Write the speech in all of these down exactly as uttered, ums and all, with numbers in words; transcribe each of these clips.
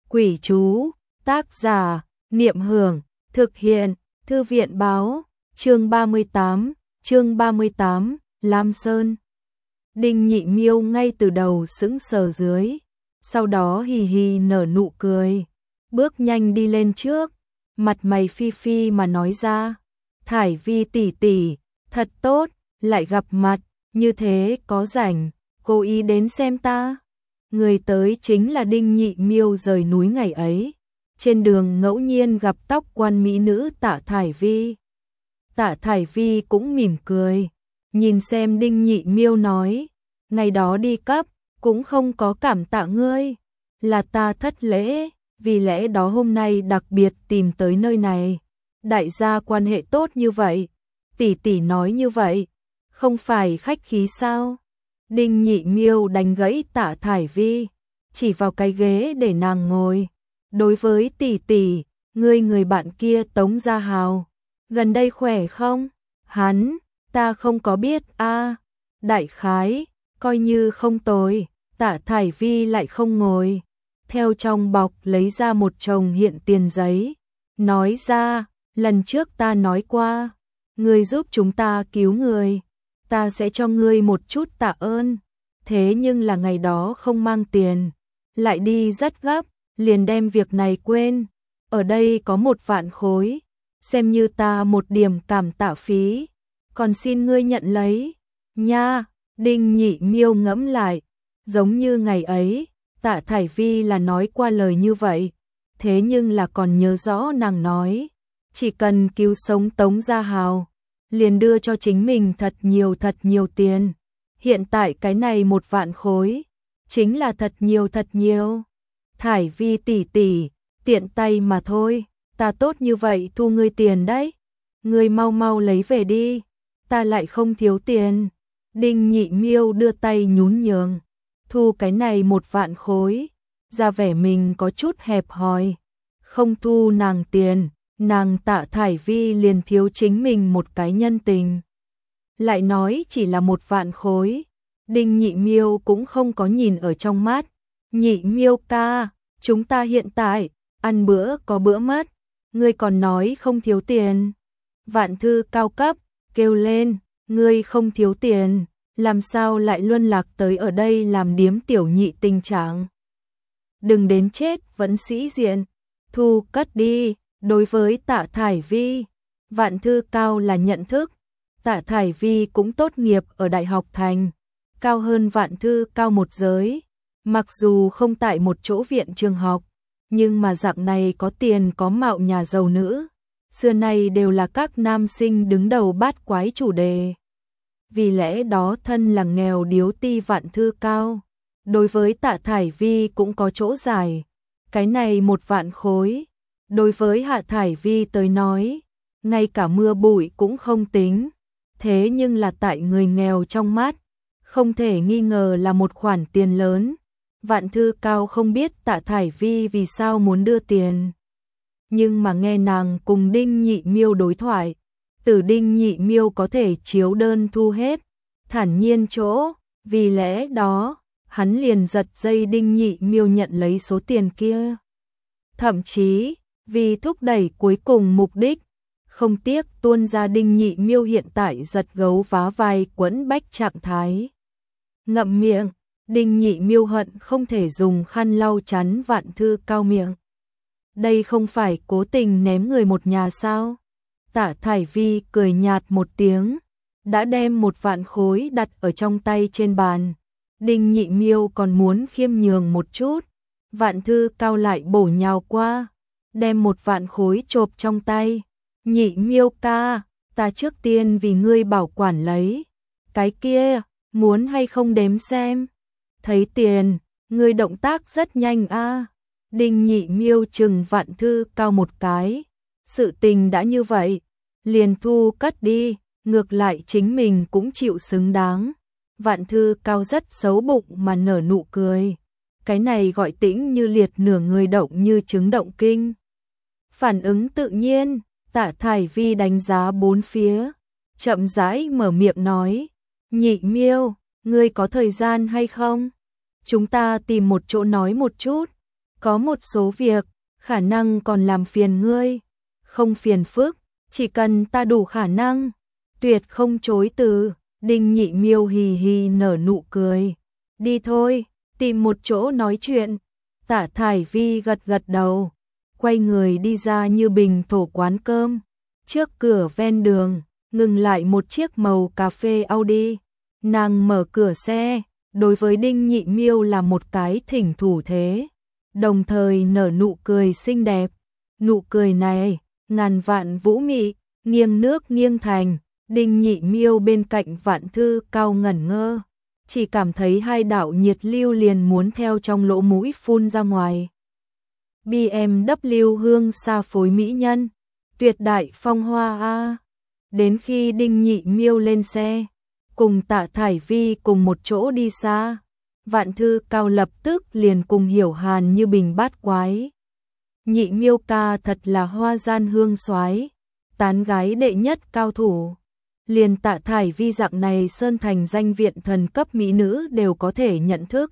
Quỷ chú, tác giả, Niệm Hưởng, thực hiện, Thư viện báo, chương ba mươi tám, chương ba mươi tám, Lam Sơn. Đinh Nhị Miêu ngay từ đầu sững sờ dưới, sau đó hì hì nở nụ cười, bước nhanh đi lên trước, mặt mày phi phi mà nói ra, Thải Vi tỷ tỷ, thật tốt, lại gặp mặt, như thế có rảnh, cố ý đến xem ta. Người tới chính là Đinh Nhị Miêu rời núi ngày ấy, trên đường ngẫu nhiên gặp tóc quan mỹ nữ Tạ Thải Vi. Tạ Thải Vi cũng mỉm cười, nhìn xem Đinh Nhị Miêu nói, ngày đó đi cấp, cũng không có cảm tạ ngươi, là ta thất lễ, vì lẽ đó hôm nay đặc biệt tìm tới nơi này. Đại gia quan hệ tốt như vậy, tỷ tỷ nói như vậy, không phải khách khí sao? Đinh Nhị Miêu đánh gãy Tạ Thải Vi, chỉ vào cái ghế để nàng ngồi. Đối với tỷ tỷ, ngươi người bạn kia Tống Gia Hào, gần đây khỏe không? Hắn, ta không có biết a, à, đại khái, coi như không tồi. Tạ Thải Vi lại không ngồi, theo trong bọc lấy ra một chồng hiện tiền giấy, nói ra, lần trước ta nói qua, ngươi giúp chúng ta cứu người, ta sẽ cho ngươi một chút tạ ơn, thế nhưng là ngày đó không mang tiền, lại đi rất gấp, liền đem việc này quên, ở đây có một vạn khối, xem như ta một điểm cảm tạ phí, còn xin ngươi nhận lấy, nha. Đinh Nhị Miêu ngẫm lại, giống như ngày ấy, Tạ Thải Vi là nói qua lời như vậy, thế nhưng là còn nhớ rõ nàng nói, chỉ cần cứu sống Tống Gia Hào, liền đưa cho chính mình thật nhiều thật nhiều tiền. Hiện tại cái này một vạn khối, chính là thật nhiều thật nhiều. Thải Vi tỷ tỷ, tiện tay mà thôi, ta tốt như vậy thu ngươi tiền đấy. Ngươi mau mau lấy về đi, ta lại không thiếu tiền. Đinh Nhị Miêu đưa tay nhún nhường, thu cái này một vạn khối, ra vẻ mình có chút hẹp hòi, không thu nàng tiền, nàng Tạ Thải Vi liền thiếu chính mình một cái nhân tình. Lại nói chỉ là một vạn khối, Đinh Nhị Miêu cũng không có nhìn ở trong mắt. Nhị Miêu ca, chúng ta hiện tại, ăn bữa có bữa mất, ngươi còn nói không thiếu tiền. Vạn Thư cao cấp, kêu lên, ngươi không thiếu tiền, làm sao lại luân lạc tới ở đây làm điếm tiểu nhị tình trạng. Đừng đến chết vẫn sĩ diện, thu cất đi. Đối với Tạ Thải Vi, Vạn Thư cao là nhận thức, Tạ Thải Vi cũng tốt nghiệp ở Đại học Thành, cao hơn Vạn Thư cao một giới, mặc dù không tại một chỗ viện trường học, nhưng mà dạng này có tiền có mạo nhà giàu nữ, xưa nay đều là các nam sinh đứng đầu bát quái chủ đề. Vì lẽ đó thân là nghèo điếu ti Vạn Thư cao, đối với Tạ Thải Vi cũng có chỗ giải, cái này một vạn khối. Đối với Hạ Thải Vi tới nói, ngay cả mưa bụi cũng không tính, thế nhưng là tại người nghèo trong mắt, không thể nghi ngờ là một khoản tiền lớn. Vạn Thư cao không biết Tạ Thải Vi vì sao muốn đưa tiền, nhưng mà nghe nàng cùng Đinh Nhị Miêu đối thoại, từ Đinh Nhị Miêu có thể chiếu đơn thu hết, thản nhiên chỗ, vì lẽ đó, hắn liền giật dây Đinh Nhị Miêu nhận lấy số tiền kia. Thậm chí, vì thúc đẩy cuối cùng mục đích, không tiếc tuôn ra Đinh Nhị Miêu hiện tại giật gấu vá vai quẫn bách trạng thái. Ngậm miệng, Đinh Nhị Miêu hận không thể dùng khăn lau chắn Vạn Thư cao miệng. Đây không phải cố tình ném người một nhà sao? Tạ Thải Vi cười nhạt một tiếng, đã đem một vạn khối đặt ở trong tay trên bàn. Đinh Nhị Miêu còn muốn khiêm nhường một chút, Vạn Thư cao lại bổ nhào qua, đem một vạn khối chộp trong tay. Nhị Miêu ca, ta trước tiên vì ngươi bảo quản lấy. Cái kia, muốn hay không đếm xem? Thấy tiền, ngươi động tác rất nhanh a. À. Đinh Nhị Miêu chừng Vạn Thư cao một cái. Sự tình đã như vậy, liền thu cất đi, ngược lại chính mình cũng chịu xứng đáng. Vạn Thư cao rất xấu bụng mà nở nụ cười. Cái này gọi tĩnh như liệt nửa người động như trứng động kinh. Phản ứng tự nhiên, Tạ Thải Vi đánh giá bốn phía, chậm rãi mở miệng nói, Nhị Miêu, ngươi có thời gian hay không? Chúng ta tìm một chỗ nói một chút. có một số việc, khả năng còn làm phiền ngươi, không phiền phức, chỉ cần ta đủ khả năng, tuyệt không chối từ. Đinh Nhị Miêu hì hì nở nụ cười, đi thôi, tìm một chỗ nói chuyện. Tạ Thải Vi gật gật đầu, quay người đi ra Như Bình thổ quán cơm. Trước cửa ven đường, ngừng lại một chiếc màu cà phê Audi. Nàng mở cửa xe, đối với Đinh Nhị Miêu là một cái thỉnh thủ thế, đồng thời nở nụ cười xinh đẹp. Nụ cười này, ngàn vạn vũ mị, nghiêng nước nghiêng thành. Đinh Nhị Miêu bên cạnh Vạn Thư Cao ngẩn ngơ, chỉ cảm thấy hai đạo nhiệt lưu liền muốn theo trong lỗ mũi phun ra ngoài. bê em vê hương xa phối mỹ nhân, tuyệt đại phong hoa a. Đến khi Đinh Nhị Miêu lên xe, cùng Tạ Thải Vi cùng một chỗ đi xa, Vạn Thư Cao lập tức liền cùng Hiểu Hàn Như Bình bát quái. Nhị Miêu ca thật là hoa gian hương soái, tán gái đệ nhất cao thủ. Liền Tạ Thải Vi dạng này sơn thành danh viện thần cấp mỹ nữ đều có thể nhận thức.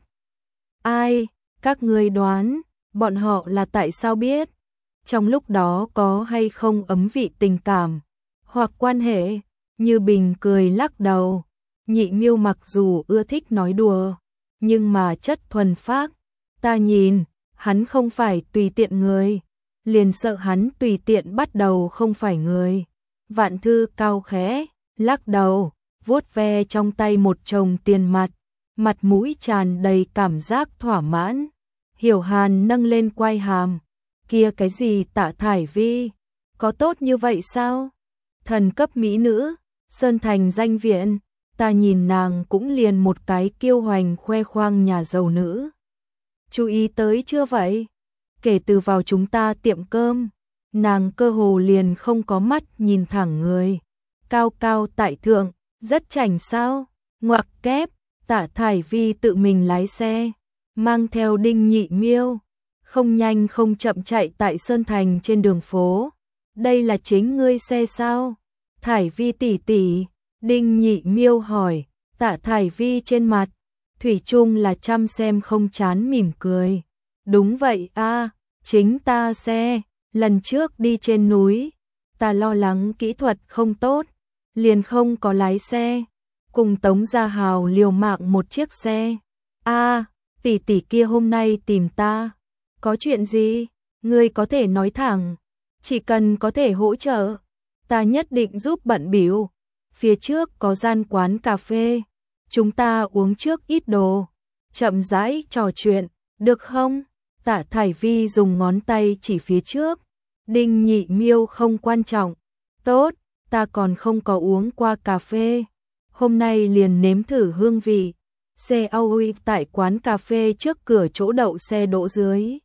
Ai, các ngươi đoán, bọn họ là tại sao biết? Trong lúc đó có hay không ấm vị tình cảm, hoặc quan hệ? Như Bình cười lắc đầu. Nhị Miêu mặc dù ưa thích nói đùa, nhưng mà chất thuần phác. Ta nhìn, hắn không phải tùy tiện người, liền sợ hắn tùy tiện bắt đầu không phải người. Vạn Thư Cao khẽ lắc đầu, vuốt ve trong tay một chồng tiền mặt, mặt mũi tràn đầy cảm giác thỏa mãn. Hiểu Hàn nâng lên quai hàm, kia cái gì Tạ Thải Vi, có tốt như vậy sao? Thần cấp mỹ nữ, sơn thành danh viện, ta nhìn nàng cũng liền một cái kiêu hoành khoe khoang nhà giàu nữ. Chú ý tới chưa vậy? Kể từ vào chúng ta tiệm cơm, nàng cơ hồ liền không có mắt nhìn thẳng người. Cao cao tại thượng, rất chảnh sao? Ngoặc kép, Tạ Thải Vi tự mình lái xe, mang theo Đinh Nhị Miêu, không nhanh không chậm chạy tại Sơn Thành trên đường phố. Đây là chính ngươi xe sao? Thải Vi tỷ tỷ, Đinh Nhị Miêu hỏi. Tạ Thải Vi trên mặt thủy chung là chăm xem không chán mỉm cười. Đúng vậy a, chính ta xe, lần trước đi trên núi, ta lo lắng kỹ thuật không tốt, liền không có lái xe, cùng Tống Gia Hào liều mạng một chiếc xe. A, tỷ tỷ kia hôm nay tìm ta, có chuyện gì? Ngươi có thể nói thẳng, chỉ cần có thể hỗ trợ, ta nhất định giúp bận bịu. Phía trước có gian quán cà phê, chúng ta uống trước ít đồ, chậm rãi trò chuyện, được không? Tạ Thải Vi dùng ngón tay chỉ phía trước. Đinh Nhị Miêu không quan trọng. Tốt, ta còn không có uống qua cà phê, hôm nay liền nếm thử hương vị. Xe Audi tại quán cà phê trước cửa chỗ đậu xe đỗ dưới.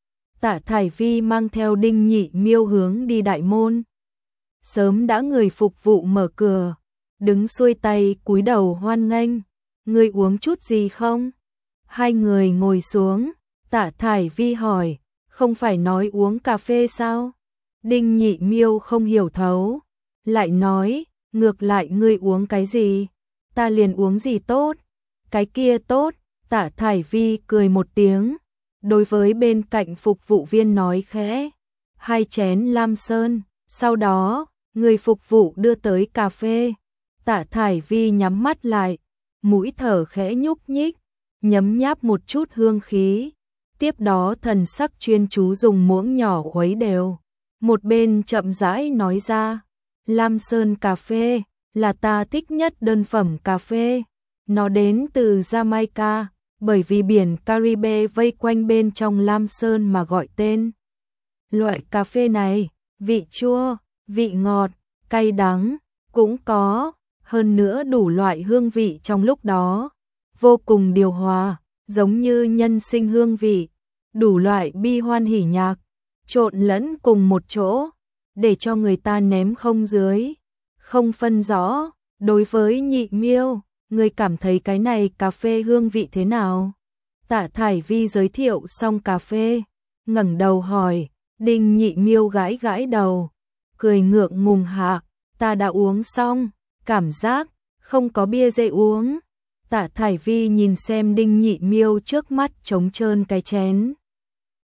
Tạ Thải Vi mang theo Đinh Nhị Miêu hướng đi đại môn. Sớm đã người phục vụ mở cửa, đứng xuôi tay cúi đầu hoan nghênh. Ngươi uống chút gì không? Hai người ngồi xuống, Tạ Thải Vi hỏi, không phải nói uống cà phê sao? Đinh Nhị Miêu không hiểu thấu, lại nói, ngược lại ngươi uống cái gì? Ta liền uống gì tốt? Cái kia tốt. Tạ Thải Vi cười một tiếng, đối với bên cạnh phục vụ viên nói khẽ, hai chén Lam Sơn. Sau đó, người phục vụ đưa tới cà phê. Tạ Thải Vi nhắm mắt lại, mũi thở khẽ nhúc nhích, nhấm nháp một chút hương khí. Tiếp đó thần sắc chuyên chú dùng muỗng nhỏ khuấy đều. Một bên chậm rãi nói ra, Lam Sơn cà phê là ta thích nhất đơn phẩm cà phê. Nó đến từ Jamaica, bởi vì biển Caribe vây quanh bên trong Lam Sơn mà gọi tên. Loại cà phê này, vị chua, vị ngọt, cay đắng, cũng có, hơn nữa đủ loại hương vị trong lúc đó. Vô cùng điều hòa, giống như nhân sinh hương vị, đủ loại bi hoan hỉ nhạc, trộn lẫn cùng một chỗ, để cho người ta ném không dưới, không phân rõ. Đối với Nhị Miêu, người cảm thấy cái này cà phê hương vị thế nào? Tạ Thải Vi giới thiệu xong cà phê, ngẩng đầu hỏi. Đinh Nhị Miêu gãi gãi đầu, cười ngượng ngùng hạ, ta đã uống xong, cảm giác không có bia dễ uống. Tạ Thải Vi nhìn xem Đinh Nhị Miêu trước mắt trống trơn cái chén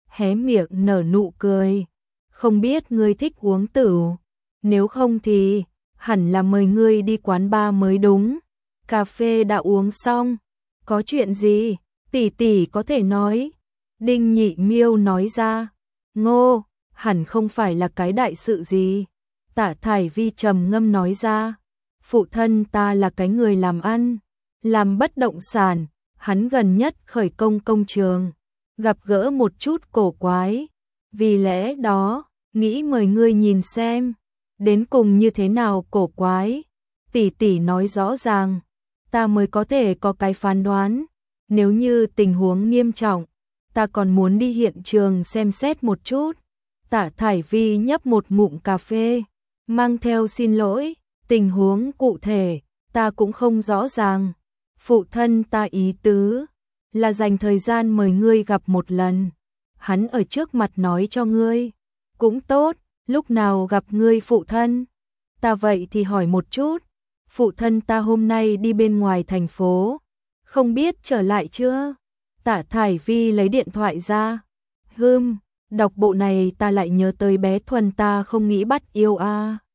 hé miệng nở nụ cười. Không biết ngươi thích uống tửu, nếu không thì hẳn là mời ngươi đi quán bar mới đúng. Cà phê đã uống xong, có chuyện gì, tỷ tỷ có thể nói. Đinh Nhị Miêu nói ra. Ngô, hẳn không phải là cái đại sự gì. Tạ Thải Vi trầm ngâm nói ra. Phụ thân ta là cái người làm ăn, làm bất động sản, hắn gần nhất khởi công công trường, gặp gỡ một chút cổ quái. Vì lẽ đó, nghĩ mời ngươi nhìn xem, đến cùng như thế nào cổ quái. Tỷ tỷ nói rõ ràng, ta mới có thể có cái phán đoán. Nếu như tình huống nghiêm trọng, ta còn muốn đi hiện trường xem xét một chút. Tạ Thải Vi nhấp một ngụm cà phê, mang theo xin lỗi, tình huống cụ thể, ta cũng không rõ ràng. Phụ thân ta ý tứ là dành thời gian mời ngươi gặp một lần. Hắn ở trước mặt nói cho ngươi, cũng tốt, lúc nào gặp ngươi phụ thân. Ta vậy thì hỏi một chút, phụ thân ta hôm nay đi bên ngoài thành phố, không biết trở lại chưa? Tạ Thải Vi lấy điện thoại ra. Hừm, đọc bộ này ta lại nhớ tới bé Thuần ta không nghĩ bắt yêu a. À.